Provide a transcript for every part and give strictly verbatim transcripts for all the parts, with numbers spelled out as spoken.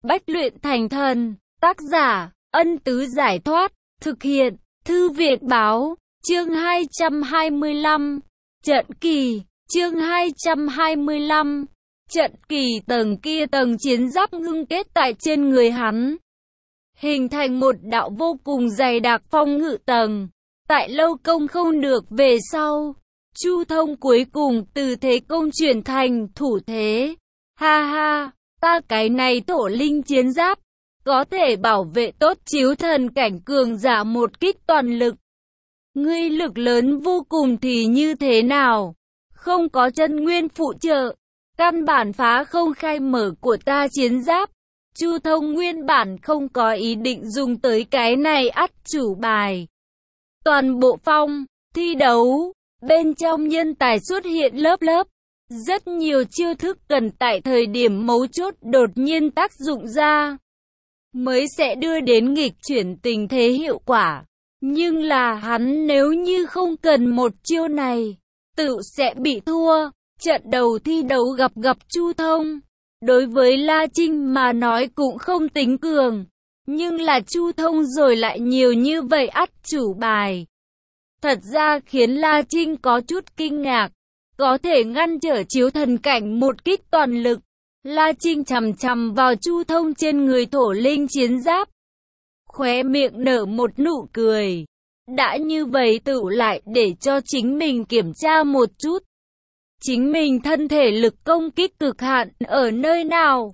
Bách luyện thành thần. Tác giả, Ân Tứ Giải Thoát. Thực hiện, Thư viện Báo. Chương hai trăm hai mươi lăm. Trận kỳ. Chương hai trăm hai mươi lăm. Trận kỳ. Tầng kia tầng chiến giáp ngưng kết tại trên người hắn, hình thành một đạo vô cùng dày đặc phong ngự tầng. Tại lâu công không được về sau, Chu Thông cuối cùng từ thế công chuyển thành thủ thế. Ha ha, ta cái này thổ linh chiến giáp, có thể bảo vệ tốt chiếu thần cảnh cường giả một kích toàn lực. Ngươi lực lớn vô cùng thì như thế nào? Không có chân nguyên phụ trợ, căn bản phá không khai mở của ta chiến giáp. Chu Thông nguyên bản không có ý định dùng tới cái này ắt chủ bài. Toàn bộ phong thi đấu, bên trong nhân tài xuất hiện lớp lớp. Rất nhiều chiêu thức cần tại thời điểm mấu chốt đột nhiên tác dụng ra, mới sẽ đưa đến nghịch chuyển tình thế hiệu quả. Nhưng là hắn nếu như không cần một chiêu này, tự sẽ bị thua. Trận đầu thi đấu gặp gặp Chu Thông, đối với La Trinh mà nói cũng không tính cường. Nhưng là Chu Thông rồi lại nhiều như vậy ắt chủ bài. Thật ra khiến La Trinh có chút kinh ngạc. Có thể ngăn trở chiếu thần cảnh một kích toàn lực. La Trinh chằm chằm vào Chu Thông trên người thổ linh chiến giáp, khóe miệng nở một nụ cười. Đã như vậy tự lại để cho chính mình kiểm tra một chút. Chính mình thân thể lực công kích cực hạn ở nơi nào?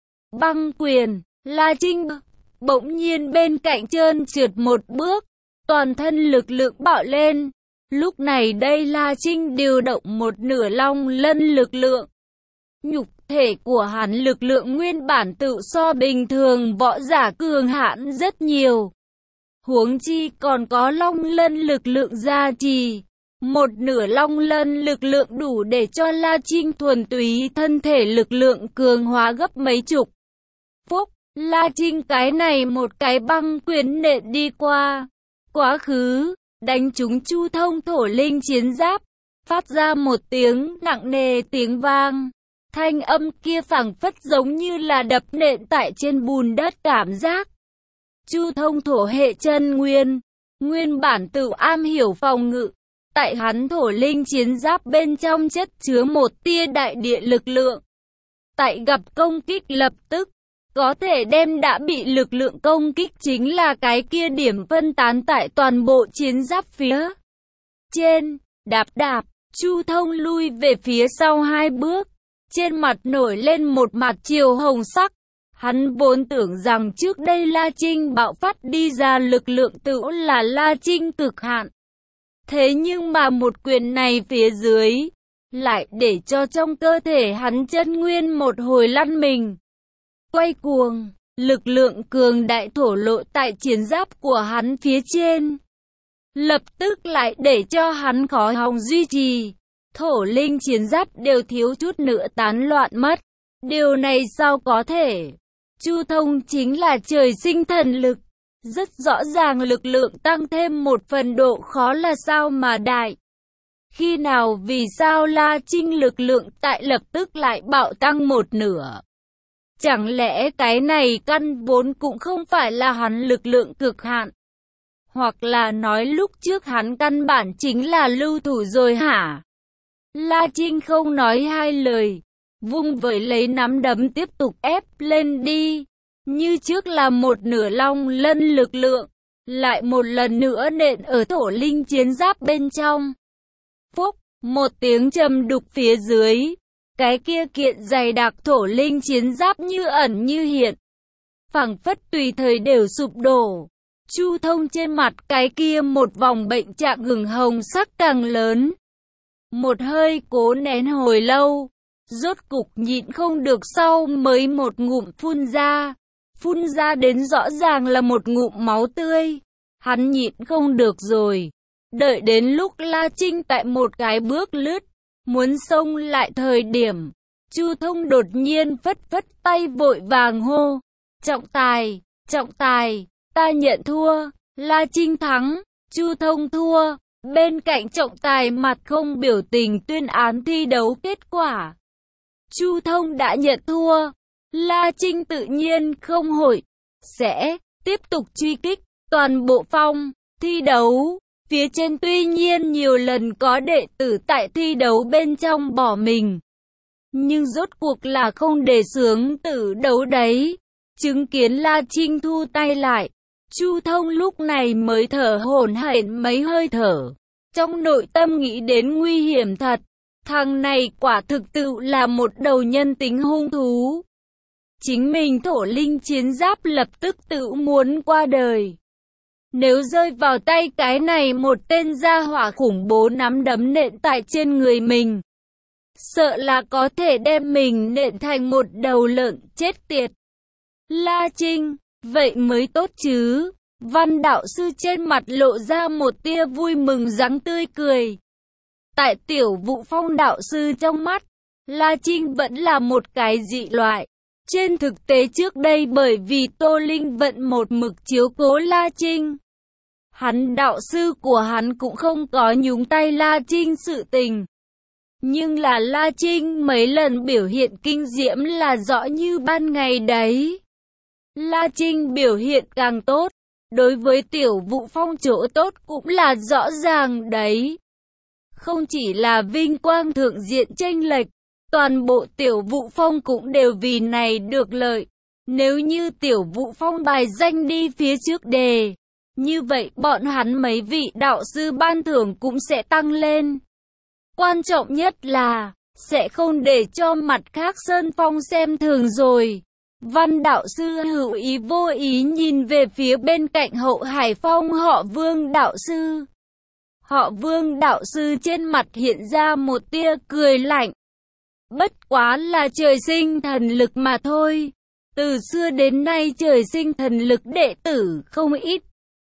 Băng quyền. La Trinh bỗng nhiên bên cạnh trơn trượt một bước, toàn thân lực lượng bạo lên. Lúc này đây La Trinh điều động một nửa long lân lực lượng. Nhục thể của hắn lực lượng nguyên bản tự so bình thường võ giả cường hãn rất nhiều. Huống chi còn có long lân lực lượng gia trì. Một nửa long lân lực lượng đủ để cho La Trinh thuần túy thân thể lực lượng cường hóa gấp mấy chục. Phúc, La Trinh cái này một cái băng quyền nện đi qua. Quá khứ, đánh trúng Chu Thông thổ linh chiến giáp, phát ra một tiếng nặng nề tiếng vang. Thanh âm kia phảng phất giống như là đập nện tại trên bùn đất cảm giác. Chu Thông thổ hệ chân nguyên, nguyên bản tự am hiểu phòng ngự. Tại hắn thổ linh chiến giáp bên trong chất chứa một tia đại địa lực lượng. Tại gặp công kích lập tức, có thể đem đã bị lực lượng công kích chính là cái kia điểm phân tán tại toàn bộ chiến giáp phía trên. Đạp đạp, Chu Thông lui về phía sau hai bước. Trên mặt nổi lên một mặt chiều hồng sắc. Hắn vốn tưởng rằng trước đây La Trinh bạo phát đi ra lực lượng tự là La Trinh cực hạn. Thế nhưng mà một quyền này phía dưới, lại để cho trong cơ thể hắn chân nguyên một hồi lăn mình. Quay cuồng, lực lượng cường đại thổ lộ tại chiến giáp của hắn phía trên. Lập tức lại để cho hắn khó hòng duy trì. Thổ linh chiến giáp đều thiếu chút nữa tán loạn mất. Điều này sao có thể? Chu Thông chính là trời sinh thần lực. Rất rõ ràng lực lượng tăng thêm một phần độ khó là sao mà đại. Khi nào vì sao La Trinh lực lượng tại lập tức lại bạo tăng một nửa? Chẳng lẽ cái này căn vốn cũng không phải là hắn lực lượng cực hạn? Hoặc là nói lúc trước hắn căn bản chính là lưu thủ rồi hả? La Trinh không nói hai lời, vung vẩy lấy nắm đấm tiếp tục ép lên đi. Như trước là một nửa long lân lực lượng, lại một lần nữa nện ở thổ linh chiến giáp bên trong. Phúc, một tiếng trầm đục phía dưới, cái kia kiện dày đặc thổ linh chiến giáp như ẩn như hiện, phảng phất tùy thời đều sụp đổ. Chu Thông trên mặt cái kia một vòng bệnh trạng hừng hồng sắc càng lớn. Một hơi cố nén hồi lâu, rốt cục nhịn không được sau mới một ngụm phun ra. Phun ra đến rõ ràng là một ngụm máu tươi. Hắn nhịn không được rồi. Đợi đến lúc La Trinh tại một cái bước lướt, muốn xông lại thời điểm, Chu Thông đột nhiên phất phất tay vội vàng hô. Trọng tài, trọng tài, ta nhận thua. La Trinh thắng, Chu Thông thua. Bên cạnh trọng tài mặt không biểu tình tuyên án thi đấu kết quả. Chu Thông đã nhận thua. La Trinh tự nhiên không hội, sẽ tiếp tục truy kích toàn bộ phong thi đấu. Phía trên tuy nhiên nhiều lần có đệ tử tại thi đấu bên trong bỏ mình, nhưng rốt cuộc là không để xướng tử đấu đấy. Chứng kiến La Trinh thu tay lại, Chu Thông lúc này mới thở hổn hển mấy hơi thở. Trong nội tâm nghĩ đến nguy hiểm thật, thằng này quả thực tự là một đầu nhân tính hung thú. Chính mình thổ linh chiến giáp lập tức tự muốn qua đời. Nếu rơi vào tay cái này một tên gia hỏa khủng bố nắm đấm nện tại trên người mình, sợ là có thể đem mình nện thành một đầu lợn chết tiệt. La Trinh, vậy mới tốt chứ. Văn đạo sư trên mặt lộ ra một tia vui mừng dáng tươi cười. Tại Tiểu Vũ Phong đạo sư trong mắt, La Trinh vẫn là một cái dị loại. Trên thực tế trước đây bởi vì Tô Linh vận một mực chiếu cố La Trinh, hắn đạo sư của hắn cũng không có nhúng tay La Trinh sự tình. Nhưng là La Trinh mấy lần biểu hiện kinh diễm là rõ như ban ngày đấy. La Trinh biểu hiện càng tốt, đối với Tiểu Vũ Phong chỗ tốt cũng là rõ ràng đấy. Không chỉ là vinh quang thượng diện chênh lệch, toàn bộ Tiểu Vũ Phong cũng đều vì này được lợi. Nếu như Tiểu Vũ Phong bài danh đi phía trước đề, như vậy bọn hắn mấy vị đạo sư ban thưởng cũng sẽ tăng lên. Quan trọng nhất là, sẽ không để cho mặt khác Sơn Phong xem thường rồi. Văn đạo sư hữu ý vô ý nhìn về phía bên cạnh Hậu Hải Phong họ Vương đạo sư. Họ Vương đạo sư trên mặt hiện ra một tia cười lạnh. Bất quá là trời sinh thần lực mà thôi. Từ xưa đến nay trời sinh thần lực đệ tử không ít.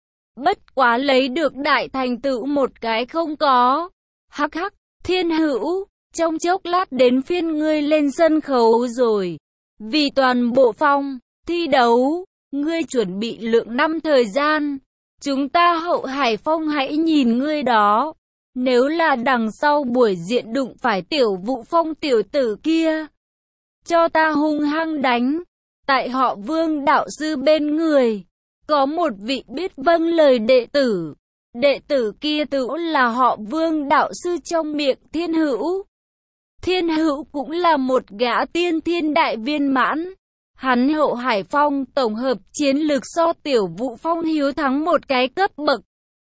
Bất quá lấy được đại thành tựu một cái không có. Hắc hắc, Thiên Hữu, trong chốc lát đến phiên ngươi lên sân khấu rồi. Vì toàn bộ phong thi đấu, ngươi chuẩn bị lượng năm thời gian. Chúng ta Hậu Hải Phong hãy nhìn ngươi đó. Nếu là đằng sau buổi diện đụng phải Tiểu Vũ Phong tiểu tử kia, cho ta hung hăng đánh. Tại họ Vương đạo sư bên người, có một vị biết vâng lời đệ tử. Đệ tử kia tự là họ Vương đạo sư trong miệng Thiên Hữu. Thiên Hữu cũng là một gã tiên thiên đại viên mãn. Hắn Hậu Hải Phong tổng hợp chiến lược so Tiểu Vũ Phong hiếu thắng một cái cấp bậc.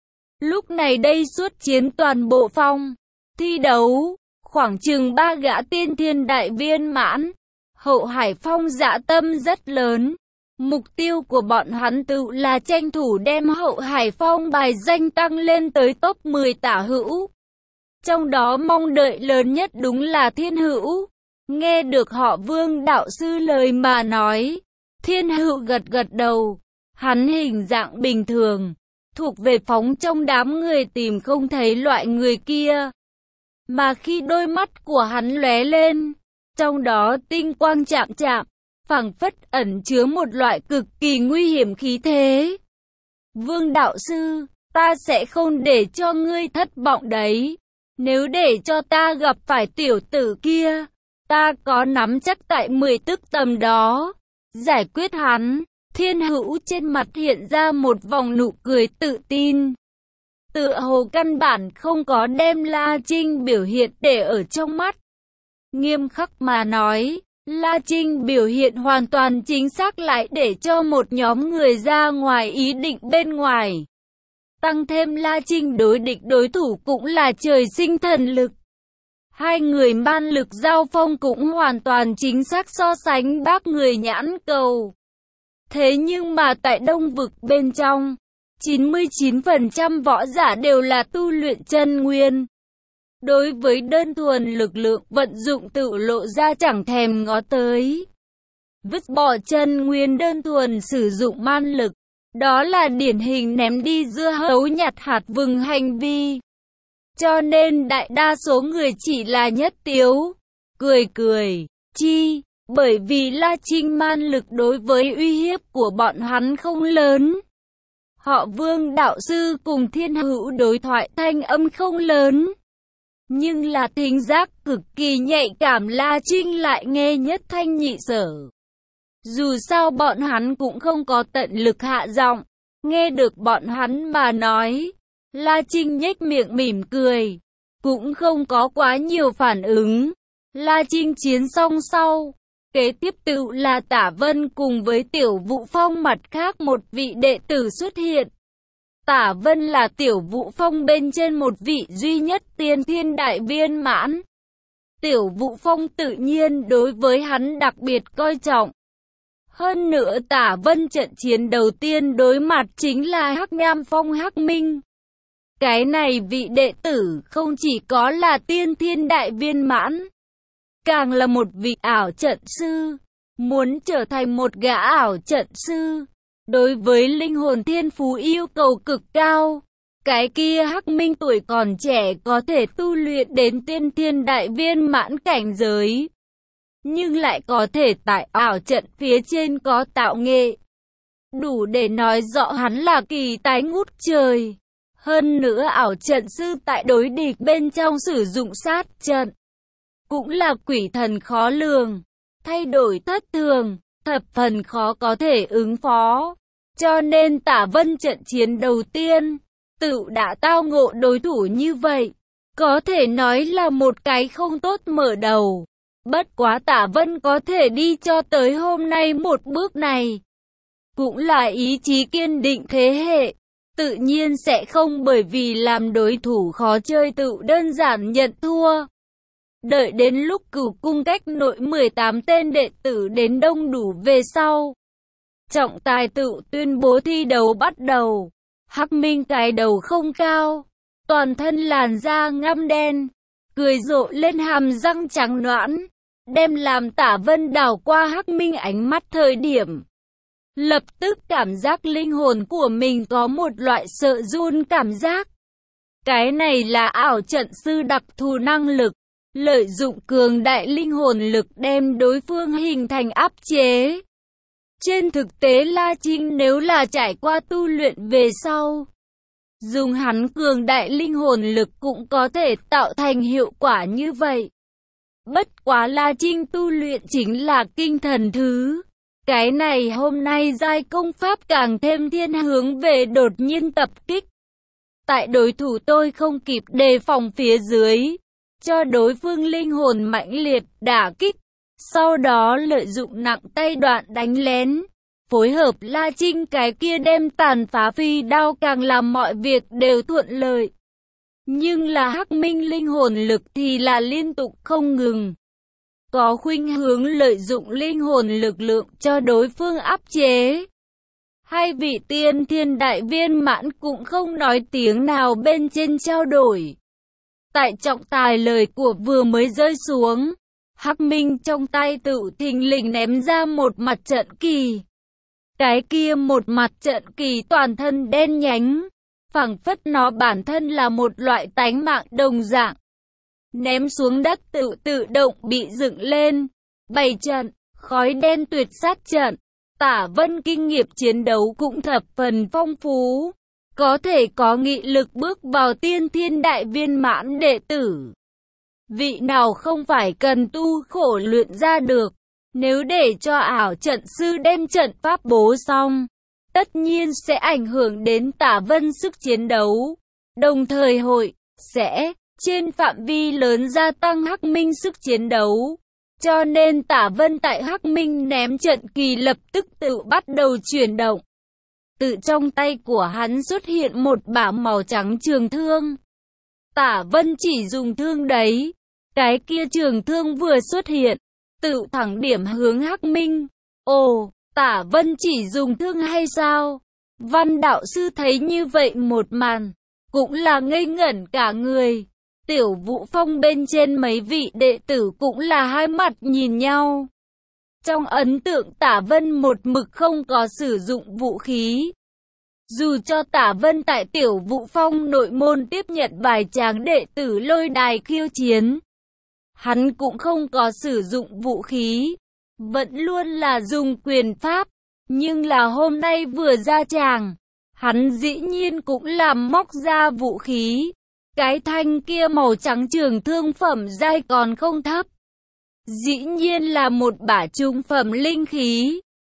Lúc này đây xuất chiến toàn bộ phong thi đấu, khoảng chừng ba gã tiên thiên đại viên mãn. Hậu Hải Phong dạ tâm rất lớn. Mục tiêu của bọn hắn tự là tranh thủ đem Hậu Hải Phong bài danh tăng lên tới top mười tả hữu. Trong đó mong đợi lớn nhất đúng là Thiên Hữu. Nghe được họ Vương đạo sư lời mà nói, Thiên Hữu gật gật đầu. Hắn hình dạng bình thường, thuộc về phóng trong đám người tìm không thấy loại người kia. Mà khi đôi mắt của hắn lóe lên, trong đó tinh quang chạm chạm, phảng phất ẩn chứa một loại cực kỳ nguy hiểm khí thế. Vương đạo sư, ta sẽ không để cho ngươi thất vọng đấy. Nếu để cho ta gặp phải tiểu tử kia, ta có nắm chắc tại mười tức tầm đó giải quyết hắn. Thiên Hữu trên mặt hiện ra một vòng nụ cười tự tin. Tựa hồ căn bản không có đem La Trinh biểu hiện để ở trong mắt. Nghiêm khắc mà nói, La Trinh biểu hiện hoàn toàn chính xác lại để cho một nhóm người ra ngoài ý định bên ngoài. Tăng thêm La Trinh đối địch đối thủ cũng là trời sinh thần lực. Hai người man lực giao phong cũng hoàn toàn chính xác so sánh bác người nhãn cầu. Thế nhưng mà tại Đông Vực bên trong, chín mươi chín phần trăm võ giả đều là tu luyện chân nguyên. Đối với đơn thuần lực lượng vận dụng tự lộ ra chẳng thèm ngó tới. Vứt bỏ chân nguyên đơn thuần sử dụng man lực, đó là điển hình ném đi dưa hấu nhặt hạt vừng hành vi. Cho nên đại đa số người chỉ là nhất tiếu, cười cười, chi, bởi vì La Trinh man lực đối với uy hiếp của bọn hắn không lớn. Họ Vương đạo sư cùng Thiên Hữu đối thoại thanh âm không lớn, nhưng là thính giác cực kỳ nhạy cảm La Trinh lại nghe nhất thanh nhị sở. Dù sao bọn hắn cũng không có tận lực hạ giọng. Nghe được bọn hắn mà nói, La Trinh nhếch miệng mỉm cười, cũng không có quá nhiều phản ứng. La Trinh chiến xong sau, kế tiếp tự là Tả Vân cùng với Tiểu Vũ Phong mặt khác một vị đệ tử xuất hiện. Tả Vân là Tiểu Vũ Phong bên trên một vị duy nhất tiên thiên đại viên mãn. Tiểu Vũ Phong tự nhiên đối với hắn đặc biệt coi trọng. Hơn nữa Tả Vân trận chiến đầu tiên đối mặt chính là Hắc Nham Phong Hắc Minh. Cái này vị đệ tử không chỉ có là tiên thiên đại viên mãn, càng là một vị ảo trận sư. Muốn trở thành một gã ảo trận sư, đối với linh hồn thiên phú yêu cầu cực cao. Cái kia Hắc Minh tuổi còn trẻ có thể tu luyện đến tiên thiên đại viên mãn cảnh giới, nhưng lại có thể tại ảo trận phía trên có tạo nghệ, đủ để nói rõ hắn là kỳ tài ngút trời. Hơn nữa ảo trận sư tại đối địch bên trong sử dụng sát trận, cũng là quỷ thần khó lường, thay đổi thất thường, thập phần khó có thể ứng phó. Cho nên Tả Vân trận chiến đầu tiên, tự đã tao ngộ đối thủ như vậy, có thể nói là một cái không tốt mở đầu. Bất quá Tả Vân có thể đi cho tới hôm nay một bước này, cũng là ý chí kiên định thế hệ. Tự nhiên sẽ không bởi vì làm đối thủ khó chơi tự đơn giản nhận thua. Đợi đến lúc Cửu Cung cách nội mười tám tên đệ tử đến đông đủ về sau, trọng tài tự tuyên bố thi đấu bắt đầu. Hắc Minh cái đầu không cao, toàn thân làn da ngăm đen, cười rộ lên hàm răng trắng nõn, đem làm Tả Vân đảo qua Hắc Minh ánh mắt thời điểm, lập tức cảm giác linh hồn của mình có một loại sợ run cảm giác. Cái này là ảo trận sư đặc thù năng lực, lợi dụng cường đại linh hồn lực đem đối phương hình thành áp chế. Trên thực tế La Trinh nếu là trải qua tu luyện về sau, dùng hắn cường đại linh hồn lực cũng có thể tạo thành hiệu quả như vậy. Bất quá La Trinh tu luyện chính là kinh thần thứ. Cái này hôm nay giai công pháp càng thêm thiên hướng về đột nhiên tập kích. Tại đối thủ tôi không kịp đề phòng phía dưới, cho đối phương linh hồn mãnh liệt đả kích. Sau đó lợi dụng nặng tay đoạn đánh lén, phối hợp La Trinh cái kia đem tàn phá phi đao càng làm mọi việc đều thuận lợi. Nhưng là Hắc Minh linh hồn lực thì là liên tục không ngừng, có khuynh hướng lợi dụng linh hồn lực lượng cho đối phương áp chế. Hai vị tiên thiên đại viên mãn cũng không nói tiếng nào bên trên trao đổi. Tại trọng tài lời của vừa mới rơi xuống, Hắc Minh trong tay tự thình lình ném ra một mặt trận kỳ. Cái kia một mặt trận kỳ toàn thân đen nhánh, phảng phất nó bản thân là một loại tánh mạng đồng dạng. Ném xuống đất tự tự động bị dựng lên, bày trận, khói đen tuyệt sát trận. Tả Vân kinh nghiệm chiến đấu cũng thập phần phong phú, có thể có nghị lực bước vào tiên thiên đại viên mãn đệ tử. Vị nào không phải cần tu khổ luyện ra được, nếu để cho ảo trận sư đem trận pháp bố xong, tất nhiên sẽ ảnh hưởng đến Tả Vân sức chiến đấu, đồng thời hội sẽ trên phạm vi lớn gia tăng Hắc Minh sức chiến đấu. Cho nên Tả Vân tại Hắc Minh ném trận kỳ lập tức tự bắt đầu chuyển động. Tự trong tay của hắn xuất hiện một bả màu trắng trường thương. Tả Vân chỉ dùng thương đấy, cái kia trường thương vừa xuất hiện, tự thẳng điểm hướng Hắc Minh. Ồ, Tả Vân chỉ dùng thương hay sao? Văn đạo sư thấy như vậy một màn, cũng là ngây ngẩn cả người. Tiểu Vũ Phong bên trên mấy vị đệ tử cũng là hai mặt nhìn nhau. Trong ấn tượng Tả Vân một mực không có sử dụng vũ khí. Dù cho Tả Vân tại Tiểu Vũ Phong nội môn tiếp nhận vài tràng đệ tử lôi đài khiêu chiến, hắn cũng không có sử dụng vũ khí, vẫn luôn là dùng quyền pháp. Nhưng là hôm nay vừa ra tràng, hắn dĩ nhiên cũng làm móc ra vũ khí. Cái thanh kia màu trắng trường thương phẩm giai còn không thấp, dĩ nhiên là một bả trung phẩm linh khí.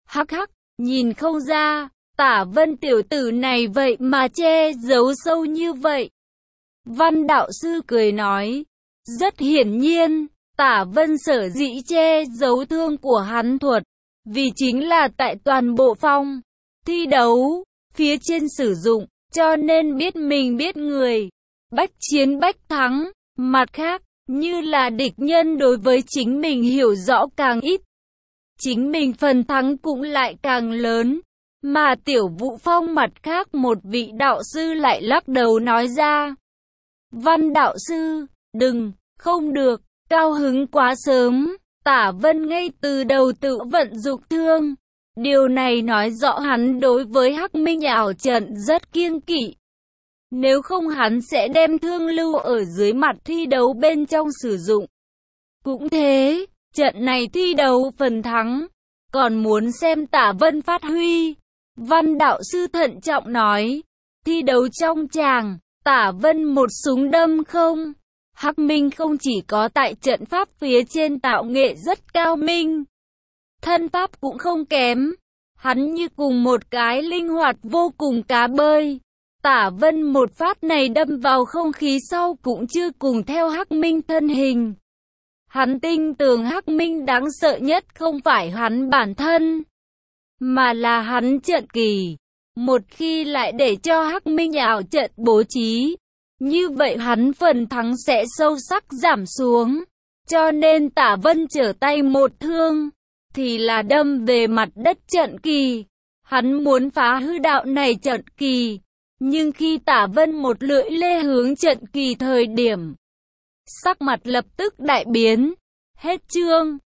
Hắc hắc, nhìn không ra, Tả Vân tiểu tử này vậy mà che giấu sâu như vậy. Văn đạo sư cười nói, rất hiển nhiên, Tả Vân sở dĩ che giấu thương của hắn thuật, vì chính là tại toàn bộ phong thi đấu, phía trên sử dụng, cho nên biết mình biết người, bách chiến bách thắng. Mặt khác, như là địch nhân đối với chính mình hiểu rõ càng ít, chính mình phần thắng cũng lại càng lớn. Mà Tiểu Vũ Phong mặt khác một vị đạo sư lại lắc đầu nói ra. Văn đạo sư, đừng, không được, cao hứng quá sớm, Tả Vân ngay từ đầu tự vận dụng thương. Điều này nói rõ hắn đối với Hắc Minh ảo trận rất kiêng kỵ. Nếu không hắn sẽ đem thương lưu ở dưới mặt thi đấu bên trong sử dụng. Cũng thế, trận này thi đấu phần thắng, còn muốn xem Tả Vân phát huy. Văn đạo sư thận trọng nói, thi đấu trong tràng, Tả Vân một súng đâm không. Hắc Minh không chỉ có tại trận pháp phía trên tạo nghệ rất cao minh, thân pháp cũng không kém. Hắn như cùng một cái linh hoạt vô cùng cá bơi. Tả Vân một phát này đâm vào không khí sau cũng chưa cùng theo Hắc Minh thân hình. Hắn tin tưởng Hắc Minh đáng sợ nhất không phải hắn bản thân, mà là hắn trận kỳ. Một khi lại để cho Hắc Minh ảo trận bố trí, như vậy hắn phần thắng sẽ sâu sắc giảm xuống. Cho nên Tả Vân trở tay một thương, thì là đâm về mặt đất trận kỳ. Hắn muốn phá hư đạo này trận kỳ. Nhưng khi Tả Vân một lưỡi lê hướng trận kỳ thời điểm, sắc mặt lập tức đại biến. Hết chương.